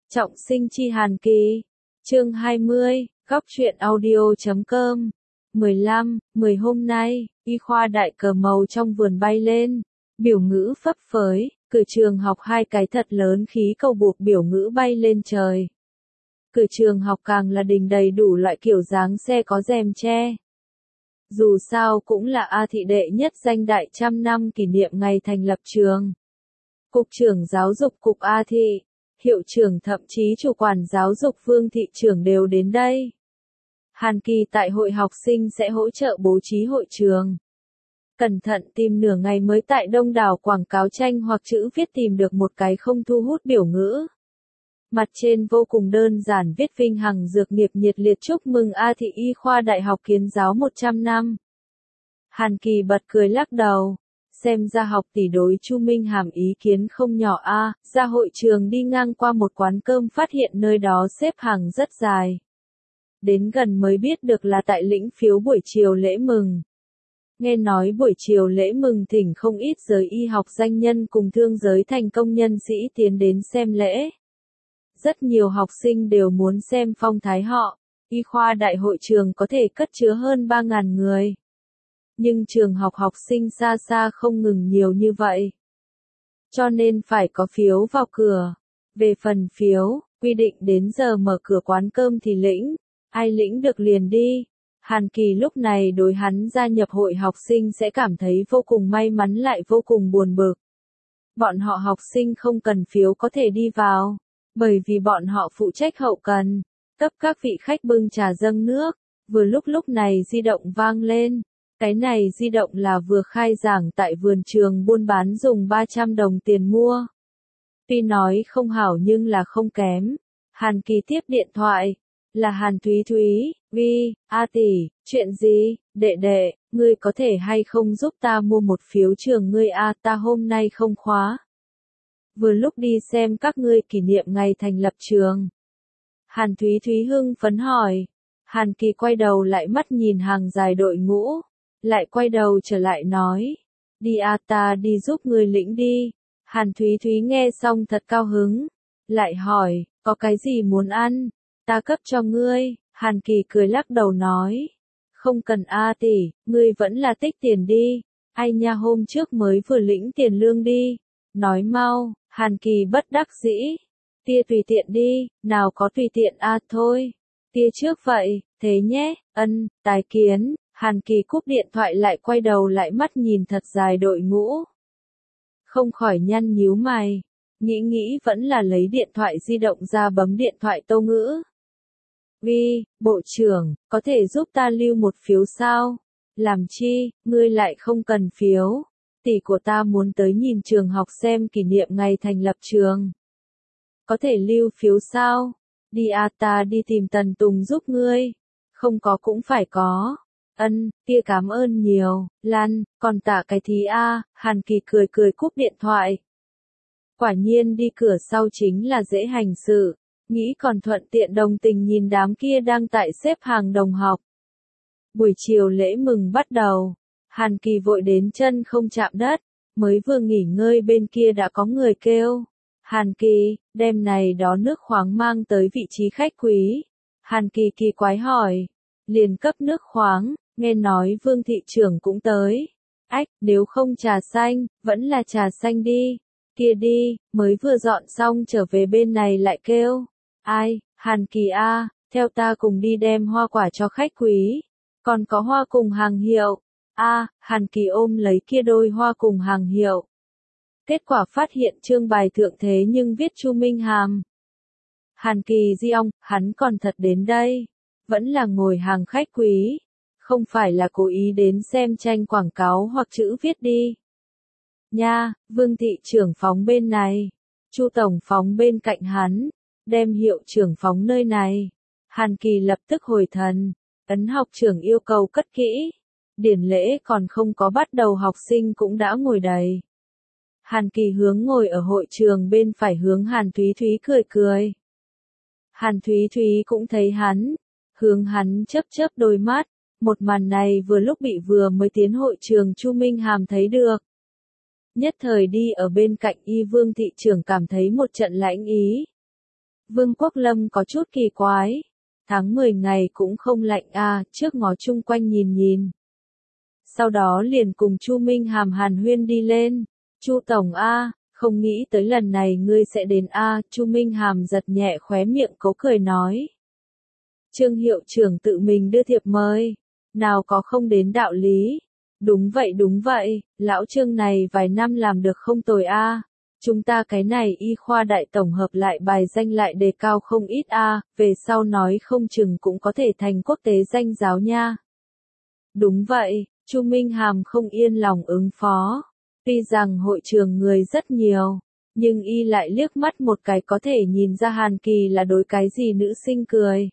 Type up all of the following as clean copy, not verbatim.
Trọng sinh chi Hàn Kỳ. Chương 20, góc truyện audio.com. 15/10 hôm nay, y khoa đại cờ màu trong vườn bay lên. Biểu ngữ phấp phới, cửa trường học hai cái thật lớn khí cầu buộc biểu ngữ bay lên trời. Cửa trường học càng là đình đầy đủ loại kiểu dáng xe có rèm che. Dù sao cũng là A thị đệ nhất danh đại trăm năm kỷ niệm ngày thành lập trường. Cục trưởng giáo dục cục A thị, hiệu trưởng thậm chí chủ quản giáo dục Vương thị trưởng đều đến đây. Hàn Kỳ tại hội học sinh sẽ hỗ trợ bố trí hội trường. Cẩn thận tìm nửa ngày mới tại đông đảo quảng cáo tranh hoặc chữ viết tìm được một cái không thu hút biểu ngữ. Mặt trên vô cùng đơn giản viết vinh hằng dược nghiệp nhiệt liệt chúc mừng A thị y khoa đại học kiến giáo 100 năm. Hàn Kỳ bật cười lắc đầu. Xem ra học tỷ đối Chu Minh Hàm ý kiến không nhỏ a. Ra hội trường đi ngang qua một quán cơm phát hiện nơi đó xếp hàng rất dài. Đến gần mới biết được là tại lĩnh phiếu buổi chiều lễ mừng. Nghe nói buổi chiều lễ mừng thỉnh không ít giới y học danh nhân cùng thương giới thành công nhân sĩ tiến đến xem lễ. Rất nhiều học sinh đều muốn xem phong thái họ. Y khoa đại hội trường có thể cất chứa hơn 3.000 người. Nhưng trường học học sinh xa xa không ngừng nhiều như vậy. Cho nên phải có phiếu vào cửa. Về phần phiếu, quy định đến giờ mở cửa quán cơm thì lĩnh. Ai lĩnh được liền đi. Hàn Kỳ lúc này đối hắn gia nhập hội học sinh sẽ cảm thấy vô cùng may mắn lại vô cùng buồn bực. Bọn họ học sinh không cần phiếu có thể đi vào. Bởi vì bọn họ phụ trách hậu cần. Cấp các vị khách bưng trà dâng nước. Vừa lúc này di động vang lên. Cái này di động là vừa khai giảng tại vườn trường buôn bán dùng 300 đồng tiền mua. Tuy nói không hảo nhưng là không kém. Hàn Kỳ tiếp điện thoại. Là Hàn Thúy Thúy, Vi, A tỷ, chuyện gì, đệ đệ, ngươi có thể hay không giúp ta mua một phiếu trường ngươi a, ta hôm nay không khóa. Vừa lúc đi xem các ngươi kỷ niệm ngày thành lập trường. Hàn Thúy Thúy hưng phấn hỏi. Hàn Kỳ quay đầu lại mắt nhìn hàng dài đội ngũ. Lại quay đầu trở lại nói. Đi a, ta đi giúp ngươi lĩnh đi. Hàn Thúy Thúy nghe xong thật cao hứng. Lại hỏi, có cái gì muốn ăn? Ta cấp cho ngươi. Hàn Kỳ cười lắc đầu nói. Không cần a tỷ, ngươi vẫn là tích tiền đi. Ai nha hôm trước mới vừa lĩnh tiền lương đi. Nói mau. Hàn Kỳ bất đắc dĩ. Tia tùy tiện đi, nào có tùy tiện a thôi. Tia trước vậy, thế nhé, tài kiến. Hàn Kỳ cúp điện thoại lại quay đầu lại mắt nhìn thật dài đội ngũ. Không khỏi nhăn nhíu mày. Nghĩ vẫn là lấy điện thoại di động ra bấm điện thoại Tô Ngữ. Vi, bộ trưởng, có thể giúp ta lưu một phiếu sao? Làm chi, ngươi lại không cần phiếu. Tỷ của ta muốn tới nhìn trường học xem kỷ niệm ngày thành lập trường. Có thể lưu phiếu sao? Đi a, ta đi tìm Tần Tùng giúp ngươi. Không có cũng phải có. Tia cảm ơn nhiều, Lan, còn tạ cái thí a. Hàn Kỳ cười cúp điện thoại. Quả nhiên đi cửa sau chính là dễ hành sự, nghĩ còn thuận tiện đồng tình nhìn đám kia đang tại xếp hàng đồng học. Buổi chiều lễ mừng bắt đầu, Hàn Kỳ vội đến chân không chạm đất, mới vừa nghỉ ngơi bên kia đã có người kêu. Hàn Kỳ, đem này đó nước khoáng mang tới vị trí khách quý. Hàn Kỳ kỳ quái hỏi, liền cấp nước khoáng. Nghe nói Vương thị trưởng cũng tới. Ách, nếu không trà xanh, vẫn là trà xanh đi. Kia đi, mới vừa dọn xong trở về bên này lại kêu. Ai, Hàn Kỳ a, theo ta cùng đi đem hoa quả cho khách quý. Còn có hoa cùng hàng hiệu. Hàn Kỳ ôm lấy kia đôi hoa cùng hàng hiệu. Kết quả phát hiện trương bài thượng thế nhưng viết Chu Minh Hàm. Hàn Kỳ di ong, hắn còn thật đến đây. Vẫn là ngồi hàng khách quý. Không phải là cố ý đến xem tranh quảng cáo hoặc chữ viết đi. Nha, Vương thị trưởng phóng bên này. Chu tổng phóng bên cạnh hắn. Đem hiệu trưởng phóng nơi này. Hàn Kỳ lập tức hồi thần. Ấn học trưởng yêu cầu cất kỹ. Điển lễ còn không có bắt đầu học sinh cũng đã ngồi đầy. Hàn Kỳ hướng ngồi ở hội trường bên phải hướng Hàn Thúy Thúy cười. Hàn Thúy Thúy cũng thấy hắn. Hướng hắn chớp đôi mắt. Một màn này vừa lúc bị vừa mới tiến hội trường Chu Minh Hàm thấy được. Nhất thời đi ở bên cạnh y Vương thị trưởng cảm thấy một trận lãnh ý. Vương Quốc Lâm có chút kỳ quái. Tháng 10 ngày cũng không lạnh à, trước ngó chung quanh nhìn nhìn. Sau đó liền cùng Chu Minh Hàm hàn huyên đi lên. Chu Tổng a, không nghĩ tới lần này ngươi sẽ đến a, Chu Minh Hàm giật nhẹ khóe miệng cố cười nói. Trương hiệu trưởng tự mình đưa thiệp mời, nào có không đến đạo lý. Đúng vậy, lão Trương này vài năm làm được không tồi a. Chúng ta cái này y khoa đại tổng hợp lại bài danh lại đề cao không ít a, về sau nói không chừng cũng có thể thành quốc tế danh giáo nha. Đúng vậy, Chu Minh Hàm không yên lòng ứng phó. Tuy rằng hội trường người rất nhiều, nhưng y lại liếc mắt một cái có thể nhìn ra Hàn Kỳ là đối cái gì nữ sinh cười.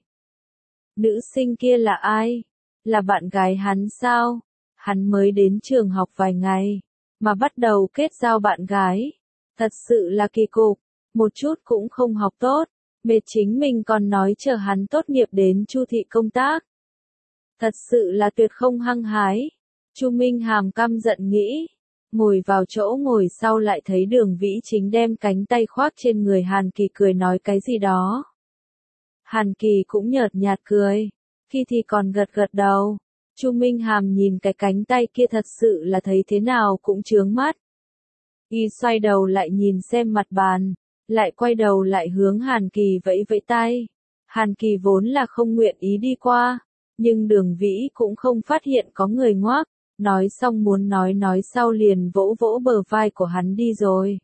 Nữ sinh kia là ai? Là bạn gái hắn sao? Hắn mới đến trường học vài ngày, mà bắt đầu kết giao bạn gái. Thật sự là kỳ cục, một chút cũng không học tốt, mệt chính mình còn nói chờ hắn tốt nghiệp đến Chu thị công tác. Thật sự là tuyệt không hăng hái. Chu Minh Hàm căm giận nghĩ, ngồi vào chỗ ngồi sau lại thấy Đường Vĩ Chính đem cánh tay khoác trên người Hàn Kỳ cười nói cái gì đó. Hàn Kỳ cũng nhợt nhạt cười, khi thì còn gật gật đầu. Chu Minh Hàm nhìn cái cánh tay kia thật sự là thấy thế nào cũng chướng mắt. Y xoay đầu lại nhìn xem mặt bàn, lại quay đầu lại hướng Hàn Kỳ vẫy vẫy tay. Hàn Kỳ vốn là không nguyện ý đi qua, nhưng Đường Vĩ cũng không phát hiện có người ngoác, nói xong muốn nói sau liền vỗ vỗ bờ vai của hắn đi rồi.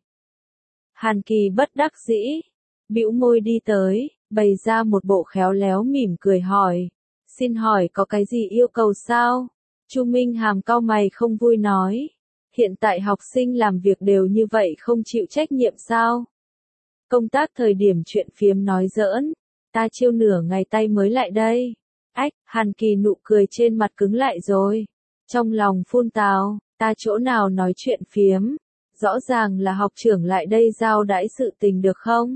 Hàn Kỳ bất đắc dĩ, bĩu môi đi tới, bày ra một bộ khéo léo mỉm cười hỏi, xin hỏi có cái gì yêu cầu sao? Chu Minh Hàm cau mày không vui nói, hiện tại học sinh làm việc đều như vậy không chịu trách nhiệm sao? Công tác thời điểm chuyện phiếm nói giỡn, ta chiêu nửa ngày tay mới lại đây. Ách, Hàn Kỳ nụ cười trên mặt cứng lại rồi. Trong lòng phun tào, ta chỗ nào nói chuyện phiếm, rõ ràng là học trưởng lại đây giao đãi sự tình được không?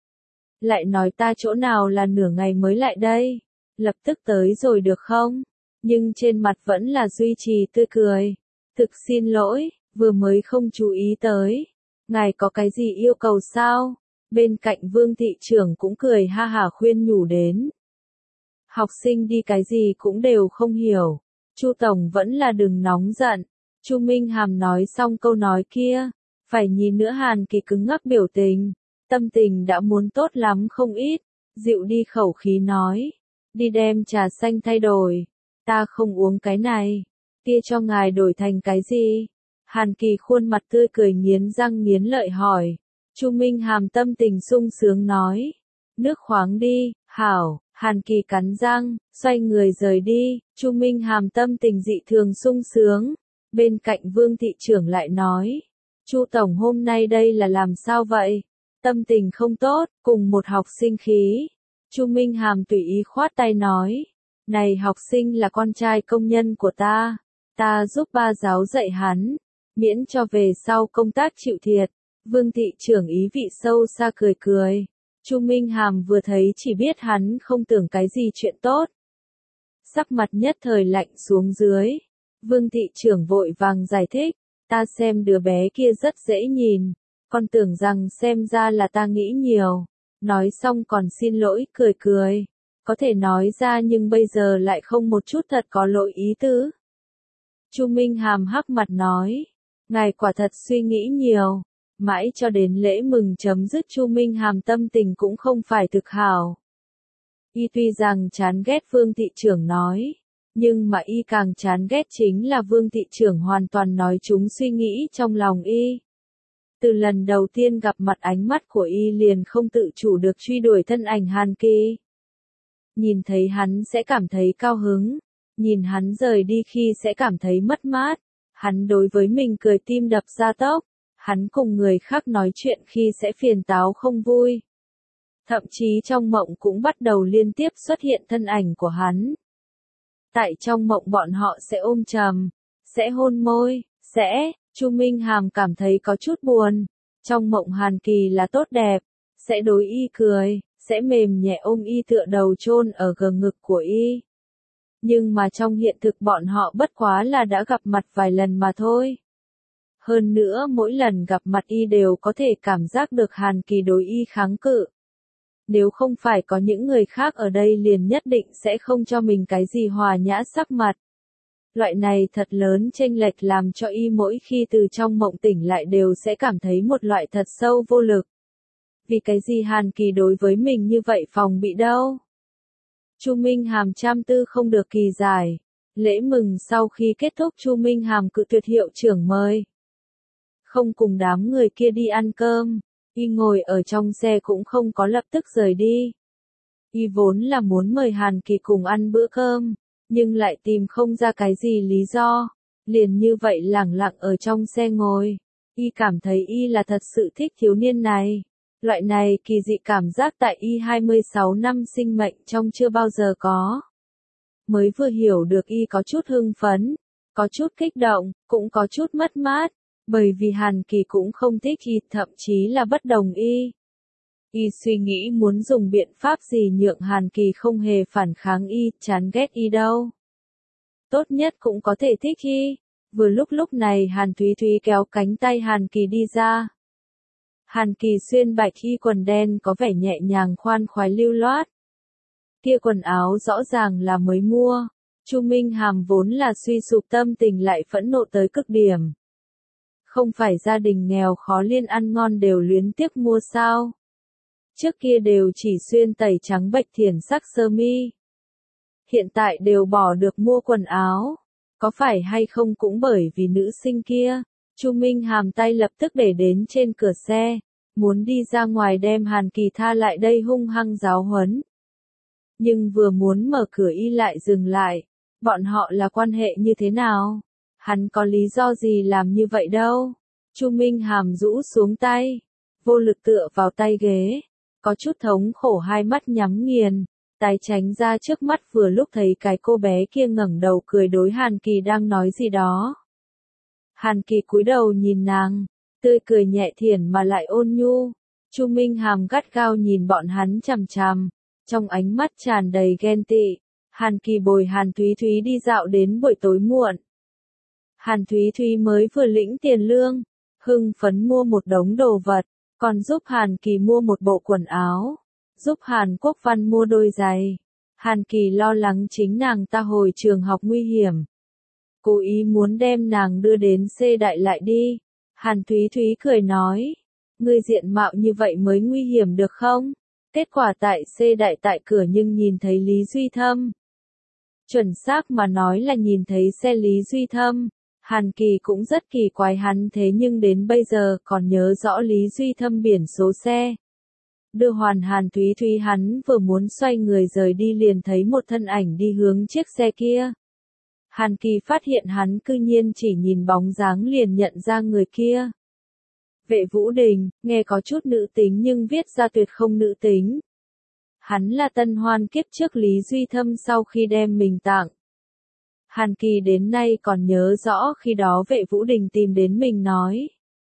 Lại nói ta chỗ nào là nửa ngày mới lại đây, lập tức tới rồi được không? Nhưng trên mặt vẫn là duy trì tươi cười. Thực xin lỗi, vừa mới không chú ý tới. Ngài có cái gì yêu cầu sao? Bên cạnh Vương thị trưởng cũng cười ha hả khuyên nhủ đến. Học sinh đi cái gì cũng đều không hiểu. Chu Tổng vẫn là đừng nóng giận. Chu Minh Hàm nói xong câu nói kia, phải nhìn nữa Hàn Kỳ cứng ngắc biểu tình, tâm tình đã muốn tốt lắm không ít, dịu đi khẩu khí nói, đi đem trà xanh thay đổi, ta không uống cái này, kia cho ngài đổi thành cái gì? Hàn Kỳ khuôn mặt tươi cười nghiến răng nghiến lợi hỏi. Chu Minh Hàm tâm tình sung sướng nói, nước khoáng đi, hảo. Hàn Kỳ cắn răng, xoay người rời đi, Chu Minh Hàm tâm tình dị thường sung sướng. Bên cạnh Vương thị trưởng lại nói, Chu Tổng hôm nay đây là làm sao vậy? Tâm tình không tốt, cùng một học sinh khí. Chu Minh Hàm tùy ý khoát tay nói, này học sinh là con trai công nhân của ta giúp ba giáo dạy hắn, miễn cho về sau công tác chịu thiệt. Vương thị trưởng ý vị sâu xa cười cười. Chu Minh Hàm vừa thấy chỉ biết hắn không tưởng cái gì chuyện tốt. Sắc mặt nhất thời lạnh xuống dưới. Vương thị trưởng vội vàng giải thích, ta xem đứa bé kia rất dễ nhìn, con tưởng rằng xem ra là ta nghĩ nhiều. Nói xong còn xin lỗi cười cười. Có thể nói ra nhưng bây giờ lại không một chút thật có lỗi ý tứ. Chu Minh Hàm hắc mặt nói, ngài quả thật suy nghĩ nhiều. Mãi cho đến lễ mừng chấm dứt Chu Minh Hàm tâm tình cũng không phải thực hảo. Y tuy rằng chán ghét Vương thị trưởng nói, nhưng mà y càng chán ghét chính là Vương thị trưởng hoàn toàn nói chúng suy nghĩ trong lòng y. Từ lần đầu tiên gặp mặt ánh mắt của y liền không tự chủ được truy đuổi thân ảnh Hàn Kỳ. Nhìn thấy hắn sẽ cảm thấy cao hứng, nhìn hắn rời đi khi sẽ cảm thấy mất mát, hắn đối với mình cười tim đập ra tốc. Hắn cùng người khác nói chuyện khi sẽ phiền táo không vui. Thậm chí trong mộng cũng bắt đầu liên tiếp xuất hiện thân ảnh của hắn. Tại trong mộng bọn họ sẽ ôm chầm, sẽ hôn môi, Chu Minh Hàm cảm thấy có chút buồn. Trong mộng Hàn Kỳ là tốt đẹp, sẽ đối y cười, sẽ mềm nhẹ ôm y tựa đầu chôn ở gờ ngực của y. Nhưng mà trong hiện thực bọn họ bất quá là đã gặp mặt vài lần mà thôi. Hơn nữa mỗi lần gặp mặt y đều có thể cảm giác được Hàn Kỳ đối y kháng cự. Nếu không phải có những người khác ở đây liền nhất định sẽ không cho mình cái gì hòa nhã sắc mặt. Loại này thật lớn chênh lệch làm cho y mỗi khi từ trong mộng tỉnh lại đều sẽ cảm thấy một loại thật sâu vô lực. Vì cái gì Hàn Kỳ đối với mình như vậy phòng bị đâu? Chu Minh Hàm trăm tư không được kỳ giải. Lễ mừng sau khi kết thúc Chu Minh Hàm cự tuyệt hiệu trưởng mời. Không cùng đám người kia đi ăn cơm, y ngồi ở trong xe cũng không có lập tức rời đi. Y vốn là muốn mời Hàn Kỳ cùng ăn bữa cơm, nhưng lại tìm không ra cái gì lý do, liền như vậy lẳng lặng ở trong xe ngồi. Y cảm thấy y là thật sự thích thiếu niên này. Loại này kỳ dị cảm giác tại y 26 năm sinh mệnh trong chưa bao giờ có. Mới vừa hiểu được y có chút hưng phấn, có chút kích động, cũng có chút mất mát, bởi vì Hàn Kỳ cũng không thích y, thậm chí là bất đồng y. Y suy nghĩ muốn dùng biện pháp gì nhượng Hàn Kỳ không hề phản kháng y, chán ghét y đâu. Tốt nhất cũng có thể thích y. Vừa lúc này Hàn Thúy Thúy kéo cánh tay Hàn Kỳ đi ra. Hàn Kỳ xuyên bạch y quần đen có vẻ nhẹ nhàng khoan khoái lưu loát. Kia quần áo rõ ràng là mới mua. Chu Minh Hàm vốn là suy sụp tâm tình lại phẫn nộ tới cực điểm. Không phải gia đình nghèo khó liên ăn ngon đều luyến tiếc mua sao? Trước kia đều chỉ xuyên tẩy trắng bạch thiển sắc sơ mi. Hiện tại đều bỏ được mua quần áo. Có phải hay không cũng bởi vì nữ sinh kia. Chu Minh Hàm tay lập tức để đến trên cửa xe. Muốn đi ra ngoài đem Hàn Kỳ tha lại đây hung hăng giáo huấn. Nhưng vừa muốn mở cửa y lại dừng lại. Bọn họ là quan hệ như thế nào? Hắn có lý do gì làm như vậy đâu? Chu Minh Hàm rũ xuống tay. Vô lực tựa vào tay ghế. Có chút thống khổ hai mắt nhắm nghiền. Tái tránh ra trước mắt vừa lúc thấy cái cô bé kia ngẩng đầu cười đối Hàn Kỳ đang nói gì đó. Hàn Kỳ cúi đầu nhìn nàng. Tươi cười nhẹ thiển mà lại ôn nhu. Chu Minh Hàm gắt gao nhìn bọn hắn chằm chằm. Trong ánh mắt tràn đầy ghen tị. Hàn Kỳ bồi Hàn Thúy Thúy đi dạo đến buổi tối muộn. Hàn Thúy Thúy mới vừa lĩnh tiền lương. Hưng phấn mua một đống đồ vật. Còn giúp Hàn Kỳ mua một bộ quần áo. Giúp Hàn Quốc Văn mua đôi giày. Hàn Kỳ lo lắng chính nàng ta hồi trường học nguy hiểm. Cố ý muốn đem nàng đưa đến C đại lại đi. Hàn Thúy Thúy cười nói. Ngươi diện mạo như vậy mới nguy hiểm được không? Kết quả tại C đại tại cửa nhưng nhìn thấy Lý Duy Thâm. Chuẩn xác mà nói là nhìn thấy xe Lý Duy Thâm. Hàn Kỳ cũng rất kỳ quái hắn thế nhưng đến bây giờ còn nhớ rõ Lý Duy Thâm biển số xe. Đưa hoàn Hàn Thúy Thúy hắn vừa muốn xoay người rời đi liền thấy một thân ảnh đi hướng chiếc xe kia. Hàn Kỳ phát hiện hắn cư nhiên chỉ nhìn bóng dáng liền nhận ra người kia. Vệ Vũ Đình, nghe có chút nữ tính nhưng viết ra tuyệt không nữ tính. Hắn là tân hoan kiếp trước Lý Duy Thâm sau khi đem mình tặng. Hàn Kỳ đến nay còn nhớ rõ khi đó Vệ Vũ Đình tìm đến mình nói.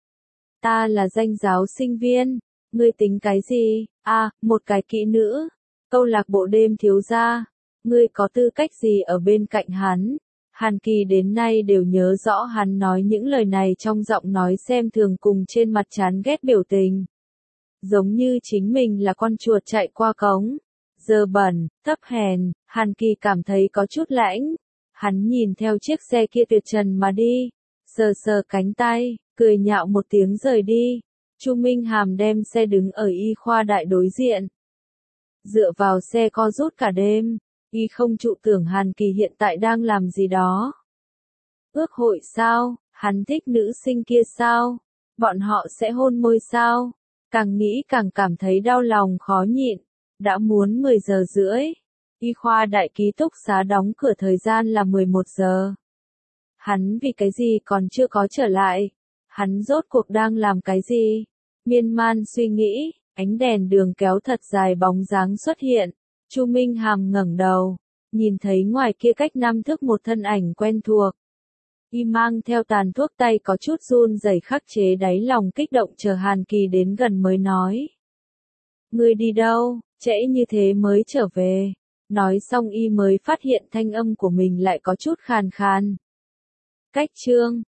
Ta là danh giáo sinh viên, ngươi tính cái gì? À, một cái kỹ nữ, câu lạc bộ đêm thiếu gia, ngươi có tư cách gì ở bên cạnh hắn? Hàn Kỳ đến nay đều nhớ rõ hắn nói những lời này trong giọng nói xem thường cùng trên mặt chán ghét biểu tình. Giống như chính mình là con chuột chạy qua cống. Dơ bẩn, thấp hèn, Hàn Kỳ cảm thấy có chút lãnh. Hắn nhìn theo chiếc xe kia tuyệt trần mà đi. Sờ sờ cánh tay, cười nhạo một tiếng rời đi. Chu Minh Hàm đem xe đứng ở y khoa đại đối diện. Dựa vào xe co rút cả đêm. Y không trụ tưởng Hàn Kỳ hiện tại đang làm gì đó. Ước hội sao? Hắn thích nữ sinh kia sao? Bọn họ sẽ hôn môi sao? Càng nghĩ càng cảm thấy đau lòng khó nhịn. Đã muốn 10 giờ rưỡi. Y khoa đại ký túc xá đóng cửa thời gian là 11 giờ. Hắn vì cái gì còn chưa có trở lại? Hắn rốt cuộc đang làm cái gì? Miên man suy nghĩ, ánh đèn đường kéo thật dài bóng dáng xuất hiện. Chu Minh Hàm ngẩng đầu, nhìn thấy ngoài kia cách 5 thước một thân ảnh quen thuộc. Y mang theo tàn thuốc tay có chút run rẩy khắc chế đáy lòng kích động chờ Hàn Kỳ đến gần mới nói. Ngươi đi đâu, trễ như thế mới trở về. Nói xong y mới phát hiện thanh âm của mình lại có chút khàn khàn. Cách chương